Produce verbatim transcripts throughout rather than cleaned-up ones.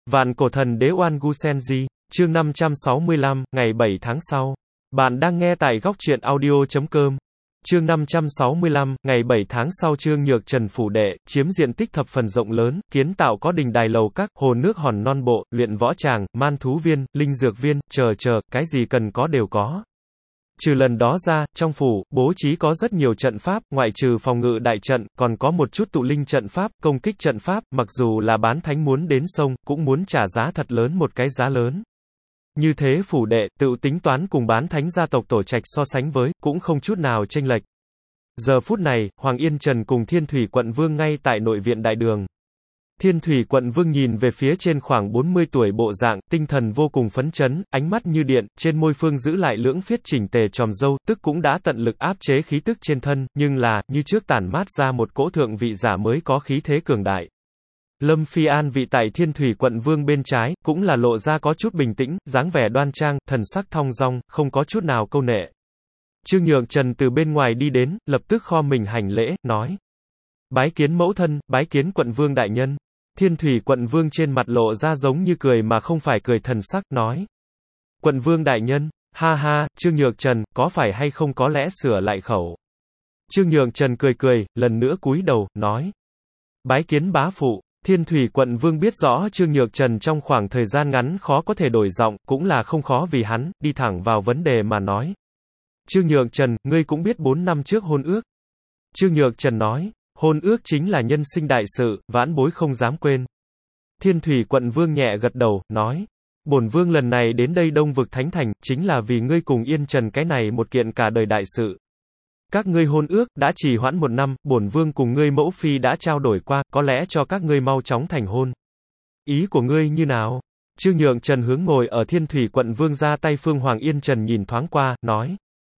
Vạn cổ thần đế Oan Gu Senji, chương năm trăm sáu mươi lăm, ngày bảy tháng sau. Bạn đang nghe tại góc truyện audio chấm com. Chương năm trăm sáu mươi lăm, ngày bảy tháng sau. Trương Nhược Trần phủ đệ, chiếm diện tích thập phần rộng lớn, kiến tạo có đình đài lầu các, hồ nước hòn non bộ, luyện võ tràng, man thú viên, linh dược viên, chờ chờ, cái gì cần có đều có. Trừ lần đó ra, trong phủ, bố trí có rất nhiều trận pháp, ngoại trừ phòng ngự đại trận, còn có một chút tụ linh trận pháp, công kích trận pháp, mặc dù là bán thánh muốn đến sông, cũng muốn trả giá thật lớn một cái giá lớn. Như thế phủ đệ, tự tính toán cùng bán thánh gia tộc tổ trạch so sánh với, cũng không chút nào chênh lệch. Giờ phút này, Hoàng Yên Trần cùng Thiên Thủy Quận Vương ngay tại nội viện đại đường. Thiên Thủy Quận Vương nhìn về phía trên khoảng bốn mươi tuổi bộ dạng, tinh thần vô cùng phấn chấn, ánh mắt như điện, trên môi phương giữ lại lưỡng phiết chỉnh tề tròm râu, tức cũng đã tận lực áp chế khí tức trên thân, nhưng là, như trước tản mát ra một cỗ thượng vị giả mới có khí thế cường đại. Lâm Phi An vị tại Thiên Thủy Quận Vương bên trái, cũng là lộ ra có chút bình tĩnh, dáng vẻ đoan trang, thần sắc thong dong, không có chút nào câu nệ. Trương Nhược Trần từ bên ngoài đi đến, lập tức kho mình hành lễ, nói: Bái kiến mẫu thân, bái kiến Quận Vương đại nhân. Thiên Thủy Quận Vương trên mặt lộ ra giống như cười mà không phải cười thần sắc, nói: Quận Vương đại nhân, ha ha, Trương Nhược Trần, có phải hay không có lẽ sửa lại khẩu. Trương Nhược Trần cười cười, lần nữa cúi đầu, nói: Bái kiến bá phụ. Thiên Thủy Quận Vương biết rõ Trương Nhược Trần trong khoảng thời gian ngắn khó có thể đổi giọng, cũng là không khó vì hắn, đi thẳng vào vấn đề mà nói. Trương Nhược Trần, ngươi cũng biết bốn năm trước hôn ước. Trương Nhược Trần nói: Hôn ước chính là nhân sinh đại sự, vãn bối không dám quên. Thiên Thủy Quận Vương nhẹ gật đầu, nói: Bổn vương lần này đến đây Đông Vực Thánh Thành, chính là vì ngươi cùng Yên Trần cái này một kiện cả đời đại sự. Các ngươi hôn ước, đã trì hoãn một năm, bổn vương cùng ngươi mẫu phi đã trao đổi qua, có lẽ cho các ngươi mau chóng thành hôn. Ý của ngươi như nào? Trương Nhược Trần hướng ngồi ở Thiên Thủy Quận Vương ra tay Phương Hoàng Yên Trần nhìn thoáng qua, nói: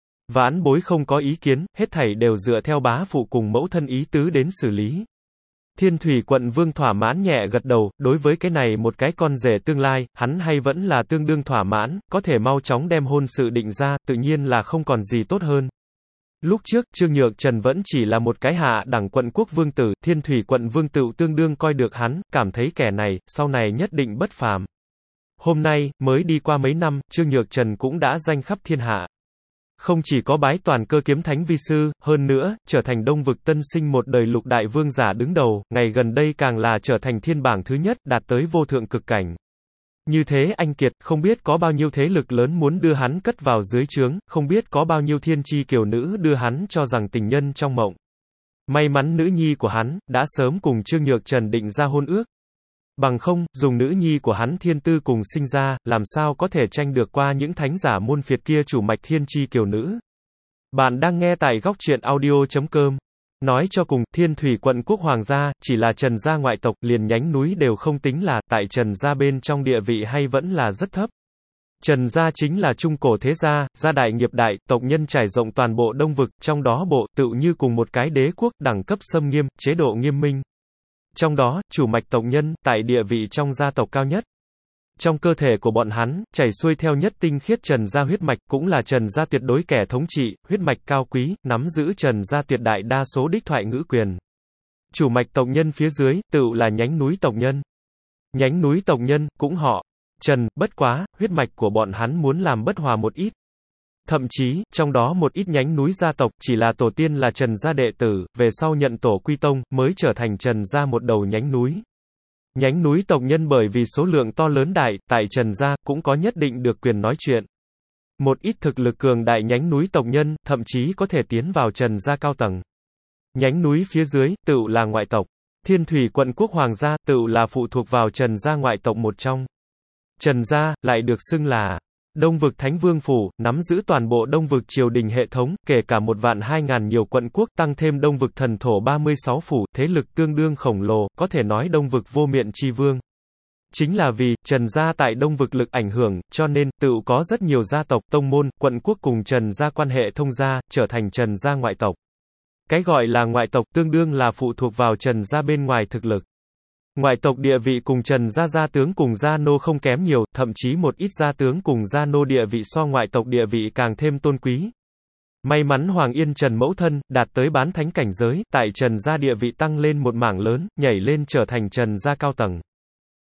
Vãn bối không có ý kiến, hết thảy đều dựa theo bá phụ cùng mẫu thân ý tứ đến xử lý. Thiên Thủy Quận Vương thỏa mãn nhẹ gật đầu, đối với cái này một cái con rể tương lai, hắn hay vẫn là tương đương thỏa mãn, có thể mau chóng đem hôn sự định ra, tự nhiên là không còn gì tốt hơn. Lúc trước, Trương Nhược Trần vẫn chỉ là một cái hạ đẳng quận quốc vương tử, Thiên Thủy Quận Vương tự tương đương coi được hắn, cảm thấy kẻ này, sau này nhất định bất phàm. Hôm nay, mới đi qua mấy năm, Trương Nhược Trần cũng đã danh khắp thiên hạ. Không chỉ có bái toàn cơ kiếm thánh vi sư, hơn nữa, trở thành Đông Vực tân sinh một đời lục đại vương giả đứng đầu, ngày gần đây càng là trở thành thiên bảng thứ nhất, đạt tới vô thượng cực cảnh. Như thế anh kiệt, không biết có bao nhiêu thế lực lớn muốn đưa hắn cất vào dưới trướng, không biết có bao nhiêu thiên chi kiều nữ đưa hắn cho rằng tình nhân trong mộng. May mắn nữ nhi của hắn, đã sớm cùng Trương Nhược Trần định ra hôn ước. Bằng không, dùng nữ nhi của hắn thiên tư cùng sinh ra, làm sao có thể tranh được qua những thánh giả môn phiệt kia chủ mạch thiên chi kiều nữ. Bạn đang nghe tại góc truyện audio chấm com. Nói cho cùng, Thiên Thủy Quận Quốc Hoàng gia, chỉ là Trần gia ngoại tộc, liền nhánh núi đều không tính là, tại Trần gia bên trong địa vị hay vẫn là rất thấp. Trần gia chính là trung cổ thế gia, gia đại nghiệp đại, tộc nhân trải rộng toàn bộ Đông Vực, trong đó bộ, tựu như cùng một cái đế quốc, đẳng cấp xâm nghiêm, chế độ nghiêm minh. Trong đó, chủ mạch tộc nhân, tại địa vị trong gia tộc cao nhất. Trong cơ thể của bọn hắn, chảy xuôi theo nhất tinh khiết Trần gia huyết mạch, cũng là Trần gia tuyệt đối kẻ thống trị, huyết mạch cao quý, nắm giữ Trần gia tuyệt đại đa số đích thoại ngữ quyền. Chủ mạch tộc nhân phía dưới, tựu là nhánh núi tộc nhân. Nhánh núi tộc nhân, cũng họ Trần, bất quá, huyết mạch của bọn hắn muốn làm bất hòa một ít. Thậm chí, trong đó một ít nhánh núi gia tộc, chỉ là tổ tiên là Trần gia đệ tử, về sau nhận tổ quy tông, mới trở thành Trần gia một đầu nhánh núi. Nhánh núi tộc nhân bởi vì số lượng to lớn đại, tại Trần gia, cũng có nhất định được quyền nói chuyện. Một ít thực lực cường đại nhánh núi tộc nhân, thậm chí có thể tiến vào Trần gia cao tầng. Nhánh núi phía dưới, tựu là ngoại tộc. Thiên Thủy Quận Quốc Hoàng gia, tựu là phụ thuộc vào Trần gia ngoại tộc một trong. Trần gia, lại được xưng là Đông Vực Thánh Vương Phủ, nắm giữ toàn bộ Đông Vực triều đình hệ thống, kể cả một vạn hai ngàn nhiều quận quốc, tăng thêm Đông Vực thần thổ ba mươi sáu phủ, thế lực tương đương khổng lồ, có thể nói Đông Vực vô miện chi vương. Chính là vì, Trần gia tại Đông Vực lực ảnh hưởng, cho nên, tự có rất nhiều gia tộc, tông môn, quận quốc cùng Trần gia quan hệ thông gia, trở thành Trần gia ngoại tộc. Cái gọi là ngoại tộc, tương đương là phụ thuộc vào Trần gia bên ngoài thực lực. Ngoại tộc địa vị cùng Trần gia gia tướng cùng gia nô không kém nhiều, thậm chí một ít gia tướng cùng gia nô địa vị so ngoại tộc địa vị càng thêm tôn quý. May mắn Hoàng Yên Trần mẫu thân, đạt tới bán thánh cảnh giới, tại Trần gia địa vị tăng lên một mảng lớn, nhảy lên trở thành Trần gia cao tầng.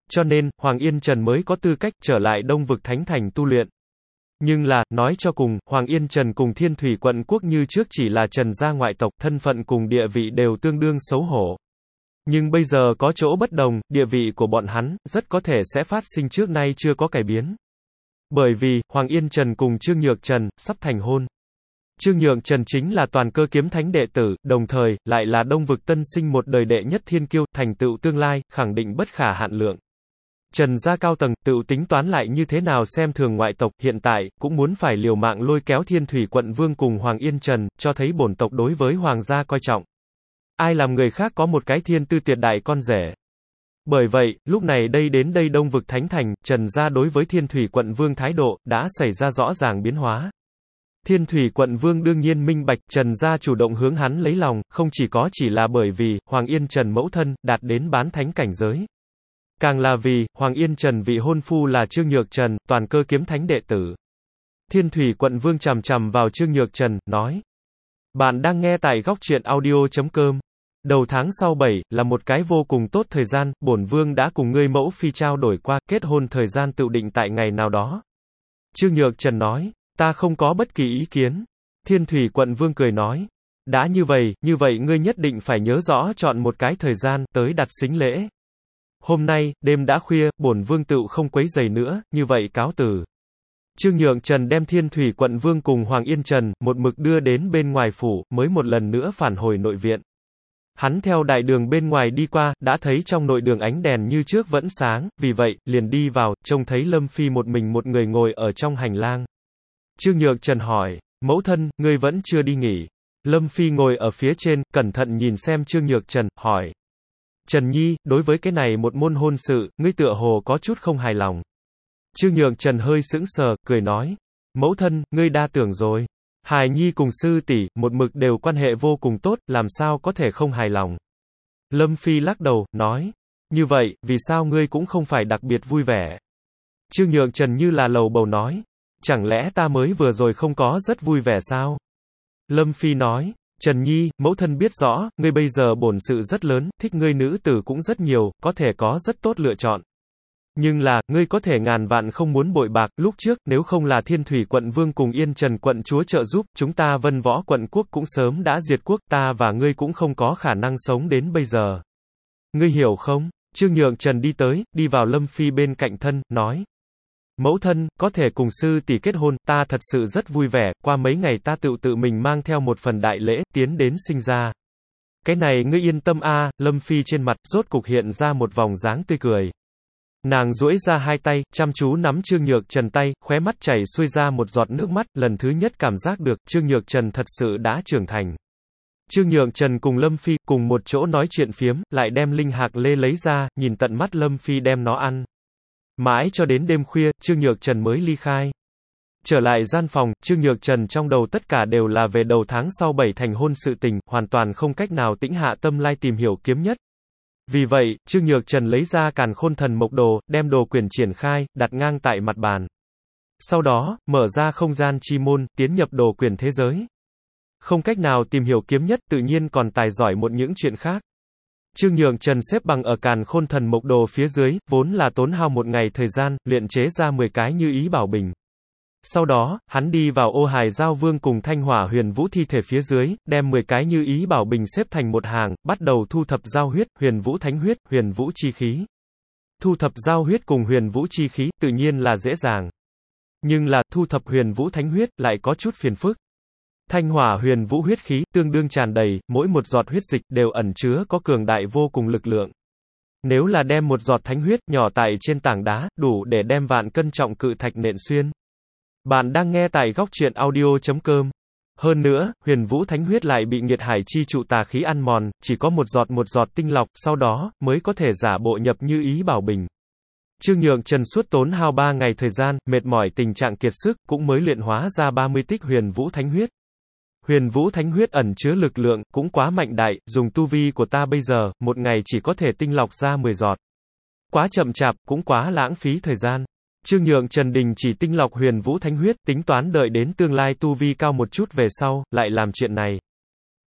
Cho nên, Hoàng Yên Trần mới có tư cách trở lại Đông Vực Thánh Thành tu luyện. Nhưng là, nói cho cùng, Hoàng Yên Trần cùng Thiên Thủy Quận Quốc như trước chỉ là Trần gia ngoại tộc, thân phận cùng địa vị đều tương đương xấu hổ. Nhưng bây giờ có chỗ bất đồng, địa vị của bọn hắn, rất có thể sẽ phát sinh trước nay chưa có cải biến. Bởi vì, Hoàng Yên Trần cùng Trương Nhược Trần, sắp thành hôn. Trương Nhược Trần chính là toàn cơ kiếm thánh đệ tử, đồng thời, lại là Đông Vực tân sinh một đời đệ nhất thiên kiêu, thành tựu tương lai, khẳng định bất khả hạn lượng. Trần gia cao tầng, tự tính toán lại như thế nào xem thường ngoại tộc, hiện tại, cũng muốn phải liều mạng lôi kéo Thiên Thủy Quận Vương cùng Hoàng Yên Trần, cho thấy bổn tộc đối với Hoàng gia coi trọng. Ai làm người khác có một cái thiên tư tuyệt đại con rể. Bởi vậy, lúc này đây đến đây Đông Vực Thánh Thành, Trần gia đối với Thiên Thủy Quận Vương thái độ, đã xảy ra rõ ràng biến hóa. Thiên Thủy Quận Vương đương nhiên minh bạch, Trần gia chủ động hướng hắn lấy lòng, không chỉ có chỉ là bởi vì, Hoàng Yên Trần mẫu thân, đạt đến bán thánh cảnh giới. Càng là vì, Hoàng Yên Trần vị hôn phu là Trương Nhược Trần, toàn cơ kiếm thánh đệ tử. Thiên Thủy Quận Vương chằm chằm vào Trương Nhược Trần, nói. Bạn đang nghe tại góc truyện audio chấm com. Đầu tháng sau bảy, là một cái vô cùng tốt thời gian, bổn vương đã cùng ngươi mẫu phi trao đổi qua, kết hôn thời gian tự định tại ngày nào đó. Trương Nhược Trần nói, ta không có bất kỳ ý kiến. Thiên Thủy Quận Vương cười nói, đã như vậy, như vậy ngươi nhất định phải nhớ rõ chọn một cái thời gian, tới đặt sính lễ. Hôm nay, đêm đã khuya, bổn vương tựu không quấy rầy nữa, như vậy cáo từ. Trương Nhược Trần đem Thiên Thủy Quận Vương cùng Hoàng Yên Trần, một mực đưa đến bên ngoài phủ, mới một lần nữa phản hồi nội viện. Hắn theo đại đường bên ngoài đi qua, đã thấy trong nội đường ánh đèn như trước vẫn sáng, vì vậy, liền đi vào, trông thấy Lâm Phi một mình một người ngồi ở trong hành lang. Trương Nhược Trần hỏi, mẫu thân, ngươi vẫn chưa đi nghỉ. Lâm Phi ngồi ở phía trên, cẩn thận nhìn xem Trương Nhược Trần, hỏi. Trần Nhi, đối với cái này một môn hôn sự, ngươi tựa hồ có chút không hài lòng. Trương Nhược Trần hơi sững sờ, cười nói. Mẫu thân, ngươi đa tưởng rồi. Hài Nhi cùng sư tỷ, một mực đều quan hệ vô cùng tốt, làm sao có thể không hài lòng. Lâm Phi lắc đầu, nói. Như vậy, vì sao ngươi cũng không phải đặc biệt vui vẻ. Trương Nhược Trần như là lầu bầu nói. Chẳng lẽ ta mới vừa rồi không có rất vui vẻ sao? Lâm Phi nói. Trần Nhi, mẫu thân biết rõ, ngươi bây giờ bổn sự rất lớn, thích ngươi nữ tử cũng rất nhiều, có thể có rất tốt lựa chọn. Nhưng là, ngươi có thể ngàn vạn không muốn bội bạc, lúc trước, nếu không là Thiên Thủy Quận Vương cùng Yên Trần Quận Chúa trợ giúp, chúng ta Vân Võ Quận Quốc cũng sớm đã diệt quốc, ta và ngươi cũng không có khả năng sống đến bây giờ. Ngươi hiểu không? Trương Nhược Trần đi tới, đi vào Lâm Phi bên cạnh thân, nói. Mẫu thân, có thể cùng sư tỷ kết hôn, ta thật sự rất vui vẻ, qua mấy ngày ta tự tự mình mang theo một phần đại lễ, tiến đến sinh ra. Cái này ngươi yên tâm a. Lâm Phi trên mặt, rốt cục hiện ra một vòng dáng tươi cười. Nàng duỗi ra hai tay, chăm chú nắm Trương Nhược Trần tay, khóe mắt chảy xuôi ra một giọt nước mắt, lần thứ nhất cảm giác được, Trương Nhược Trần thật sự đã trưởng thành. Trương Nhược Trần cùng Lâm Phi, cùng một chỗ nói chuyện phiếm, lại đem linh hạc lê lấy ra, nhìn tận mắt Lâm Phi đem nó ăn. Mãi cho đến đêm khuya, Trương Nhược Trần mới ly khai. Trở lại gian phòng, Trương Nhược Trần trong đầu tất cả đều là về đầu tháng sau bảy thành hôn sự tình, hoàn toàn không cách nào tĩnh hạ tâm lai tìm hiểu kiếm nhất. Vì vậy, Trương Nhược Trần lấy ra Càn Khôn Thần Mộc Đồ, đem đồ quyển triển khai, đặt ngang tại mặt bàn. Sau đó, mở ra không gian chi môn, tiến nhập đồ quyển thế giới. Không cách nào tìm hiểu kiếm nhất, tự nhiên còn tài giỏi một những chuyện khác. Trương Nhược Trần xếp bằng ở Càn Khôn Thần Mộc Đồ phía dưới, vốn là tốn hao một ngày thời gian, luyện chế ra mười cái như ý bảo bình. Sau đó, hắn đi vào Ô Hải Giao Vương cùng Thanh Hỏa Huyền Vũ thi thể phía dưới, đem mười cái như ý bảo bình xếp thành một hàng, bắt đầu thu thập giao huyết, huyền vũ thánh huyết, huyền vũ chi khí. Thu thập giao huyết cùng huyền vũ chi khí, tự nhiên là dễ dàng. Nhưng là, thu thập huyền vũ thánh huyết, lại có chút phiền phức. Thanh hỏa huyền vũ huyết khí, tương đương tràn đầy, mỗi một giọt huyết dịch, đều ẩn chứa có cường đại vô cùng lực lượng. Nếu là đem một giọt thánh huyết, nhỏ tại trên tảng đá, đủ để đem vạn cân trọng cự thạch nện xuyên. Bạn đang nghe tại góc truyện audio chấm com. Hơn nữa, huyền vũ thánh huyết lại bị nghiệt hải chi trụ tà khí ăn mòn, chỉ có một giọt một giọt tinh lọc, sau đó, mới có thể giả bộ nhập như ý bảo bình. Trương Nhược Trần suốt tốn hao ba ngày thời gian, mệt mỏi tình trạng kiệt sức, cũng mới luyện hóa ra ba mươi tích huyền vũ thánh huyết. Huyền vũ thánh huyết ẩn chứa lực lượng, cũng quá mạnh đại, dùng tu vi của ta bây giờ, một ngày chỉ có thể tinh lọc ra mười giọt. Quá chậm chạp, cũng quá lãng phí thời gian. Trương Nhược Trần đình chỉ tinh lọc huyền vũ thánh huyết, tính toán đợi đến tương lai tu vi cao một chút về sau, lại làm chuyện này.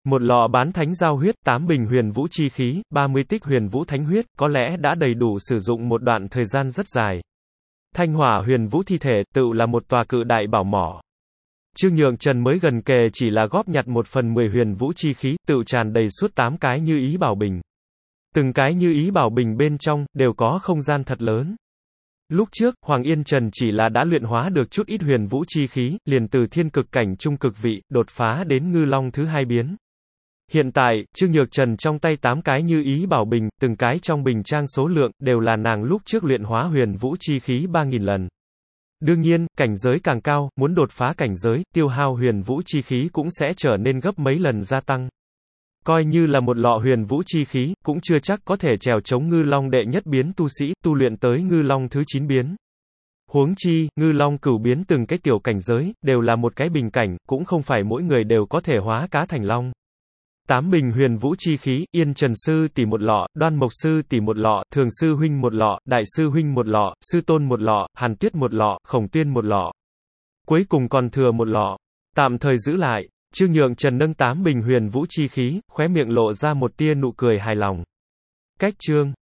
Một lọ bán thánh giao huyết, tám bình huyền vũ chi khí, ba mươi tích huyền vũ thánh huyết, có lẽ đã đầy đủ sử dụng một đoạn thời gian rất dài. Thanh hỏa huyền vũ thi thể, tựu là một tòa cự đại bảo mỏ. Trương Nhượng Trần mới gần kề chỉ là góp nhặt một phần mười huyền vũ chi khí, tựu tràn đầy suốt tám cái như ý bảo bình. Từng cái như ý bảo bình bên trong, đều có không gian thật lớn. Lúc trước, Hoàng Yên Trần chỉ là đã luyện hóa được chút ít huyền vũ chi khí, liền từ thiên cực cảnh trung cực vị, đột phá đến ngư long thứ hai biến. Hiện tại, Trương Nhược Trần trong tay tám cái như ý bảo bình, từng cái trong bình trang số lượng, đều là nàng lúc trước luyện hóa huyền vũ chi khí ba nghìn lần. Đương nhiên, cảnh giới càng cao, muốn đột phá cảnh giới, tiêu hao huyền vũ chi khí cũng sẽ trở nên gấp mấy lần gia tăng. Coi như là một lọ huyền vũ chi khí, cũng chưa chắc có thể trèo chống ngư long đệ nhất biến tu sĩ, tu luyện tới ngư long thứ chín biến. Huống chi, ngư long cửu biến từng cái tiểu cảnh giới, đều là một cái bình cảnh, cũng không phải mỗi người đều có thể hóa cá thành long. Tám bình huyền vũ chi khí, Yên Trần sư tỷ một lọ, Đoan Mộc sư tỷ một lọ, Thường sư huynh một lọ, Đại sư huynh một lọ, Sư tôn một lọ, Hàn Tuyết một lọ, Khổng Tuyên một lọ. Cuối cùng còn thừa một lọ. Tạm thời giữ lại. Trương Nhượng Trần nâng tám bình huyền vũ chi khí, khóe miệng lộ ra một tia nụ cười hài lòng. Cách chương